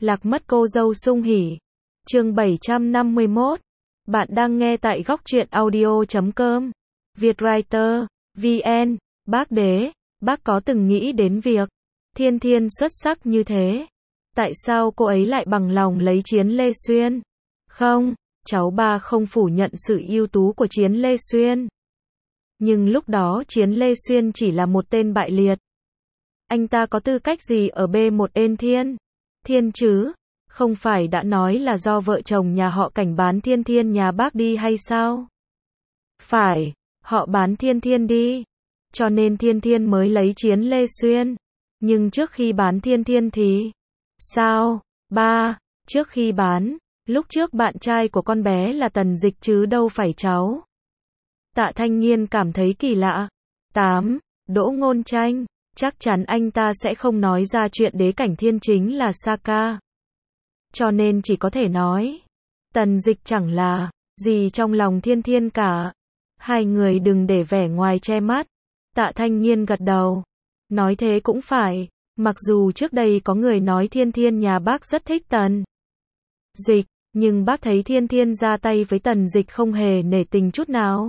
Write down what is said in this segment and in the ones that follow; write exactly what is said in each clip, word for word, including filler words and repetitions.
Lạc mất cô dâu sung hỉ. Chương bảy trăm năm mươi mốt. Bạn đang nghe tại góc truyện audio chấm com. Vietwriter, vê en. Bác đế, bác có từng nghĩ đến việc Thiên Thiên xuất sắc như thế, tại sao cô ấy lại bằng lòng lấy Chiến Lê Xuyên? Không, cháu ba không phủ nhận sự ưu tú của Chiến Lê Xuyên. Nhưng lúc đó Chiến Lê Xuyên chỉ là một tên bại liệt. Anh ta có tư cách gì ở bê một ên Thiên? Thiên chứ? Không phải đã nói là do vợ chồng nhà họ Cảnh bán Thiên Thiên nhà bác đi hay sao? Phải, họ bán Thiên Thiên đi. Cho nên Thiên Thiên mới lấy Chiến Lê Xuyên. Nhưng trước khi bán Thiên Thiên thì... Sao? Ba, trước khi bán, lúc trước bạn trai của con bé là Tần Dịch chứ đâu phải cháu. Tạ Thanh Nghiên cảm thấy kỳ lạ. Tám, Đỗ Ngôn Tranh, chắc chắn anh ta sẽ không nói ra chuyện đế cảnh thiên chính là Saka. Cho nên chỉ có thể nói, Tần Dịch chẳng là gì trong lòng Thiên Thiên cả. Hai người đừng để vẻ ngoài che mắt. Tạ Thanh Nghiên gật đầu. Nói thế cũng phải, mặc dù trước đây có người nói Thiên Thiên nhà bác rất thích Tần Dịch, nhưng bác thấy Thiên Thiên ra tay với Tần Dịch không hề nể tình chút nào.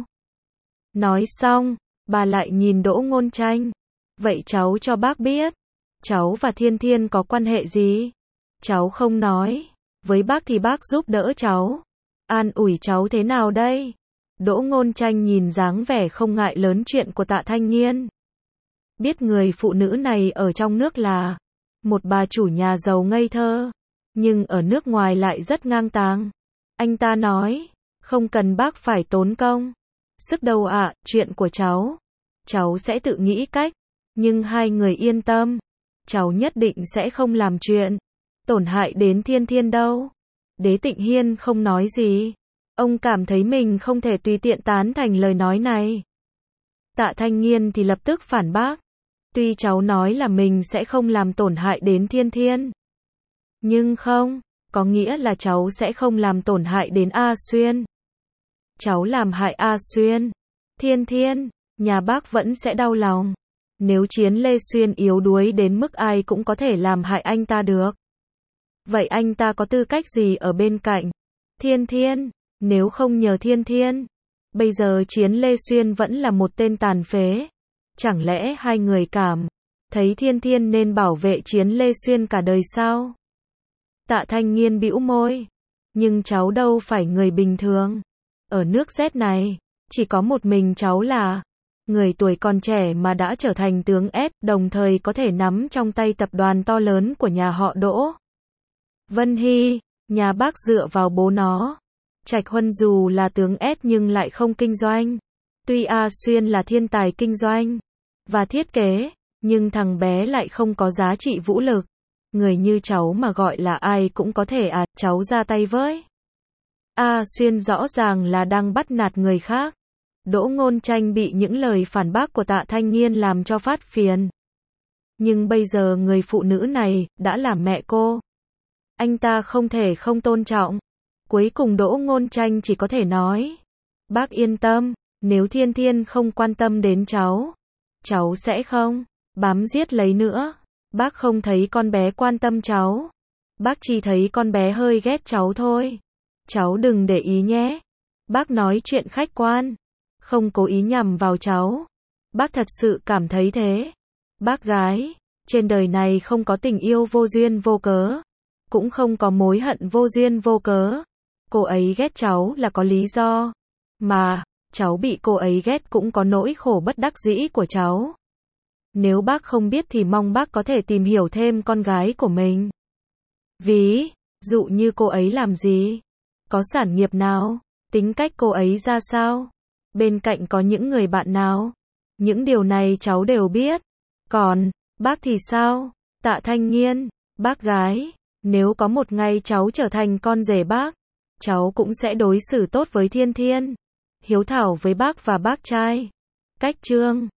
Nói xong, bà lại nhìn Đỗ Ngôn Tranh. Vậy cháu cho bác biết, cháu và Thiên Thiên có quan hệ gì? Cháu không nói, với bác thì bác giúp đỡ cháu. An ủi cháu thế nào đây? Đỗ Ngôn Tranh nhìn dáng vẻ không ngại lớn chuyện của Tạ Thanh Nghiên. Biết người phụ nữ này ở trong nước là một bà chủ nhà giàu ngây thơ, nhưng ở nước ngoài lại rất ngang tàng. Anh ta nói, không cần bác phải tốn công sức đâu ạ, chuyện của cháu, cháu sẽ tự nghĩ cách. Nhưng hai người yên tâm, cháu nhất định sẽ không làm chuyện tổn hại đến Thiên Thiên đâu. Đế Tịnh Hiên không nói gì. Ông cảm thấy mình không thể tùy tiện tán thành lời nói này. Tạ Thanh Nghiên thì lập tức phản bác. Tuy cháu nói là mình sẽ không làm tổn hại đến Thiên Thiên, nhưng không có nghĩa là cháu sẽ không làm tổn hại đến A Xuyên. Cháu làm hại A Xuyên, Thiên Thiên, nhà bác vẫn sẽ đau lòng. Nếu Chiến Lê Xuyên yếu đuối đến mức ai cũng có thể làm hại anh ta được, vậy anh ta có tư cách gì ở bên cạnh Thiên Thiên? Nếu không nhờ Thiên Thiên, bây giờ Chiến Lê Xuyên vẫn là một tên tàn phế. Chẳng lẽ hai người cảm thấy Thiên Thiên nên bảo vệ Chiến Lê Xuyên cả đời sao? Tạ Thanh Nghiên bĩu môi. Nhưng cháu đâu phải người bình thường. Ở nước Z này, chỉ có một mình cháu là người tuổi còn trẻ mà đã trở thành tướng S, đồng thời có thể nắm trong tay tập đoàn to lớn của nhà họ Đỗ. Vân Hy, nhà bác dựa vào bố nó. Trạch Huân dù là tướng S nhưng lại không kinh doanh. Tuy A Xuyên là thiên tài kinh doanh và thiết kế, nhưng thằng bé lại không có giá trị vũ lực. Người như cháu mà gọi là ai cũng có thể à, cháu ra tay với. A Xuyên rõ ràng là đang bắt nạt người khác. Đỗ Ngôn Tranh bị những lời phản bác của Tạ Thanh Nghiên làm cho phát phiền. Nhưng bây giờ người phụ nữ này đã là mẹ cô. Anh ta không thể không tôn trọng. Cuối cùng Đỗ Ngôn Tranh chỉ có thể nói, bác yên tâm, nếu Thiên Thiên không quan tâm đến cháu, cháu sẽ không bám giết lấy nữa. Bác không thấy con bé quan tâm cháu, bác chỉ thấy con bé hơi ghét cháu thôi. Cháu đừng để ý nhé. Bác nói chuyện khách quan, không cố ý nhằm vào cháu. Bác thật sự cảm thấy thế. Bác gái, trên đời này không có tình yêu vô duyên vô cớ, cũng không có mối hận vô duyên vô cớ. Cô ấy ghét cháu là có lý do, mà cháu bị cô ấy ghét cũng có nỗi khổ bất đắc dĩ của cháu. Nếu bác không biết thì mong bác có thể tìm hiểu thêm con gái của mình. Ví dụ như cô ấy làm gì, có sản nghiệp nào, tính cách cô ấy ra sao, bên cạnh có những người bạn nào. Những điều này cháu đều biết. Còn bác thì sao? Tạ Thanh Nghiên, bác gái, nếu có một ngày cháu trở thành con rể bác, cháu cũng sẽ đối xử tốt với Thiên Thiên, hiếu thảo với bác và bác trai. Cách chương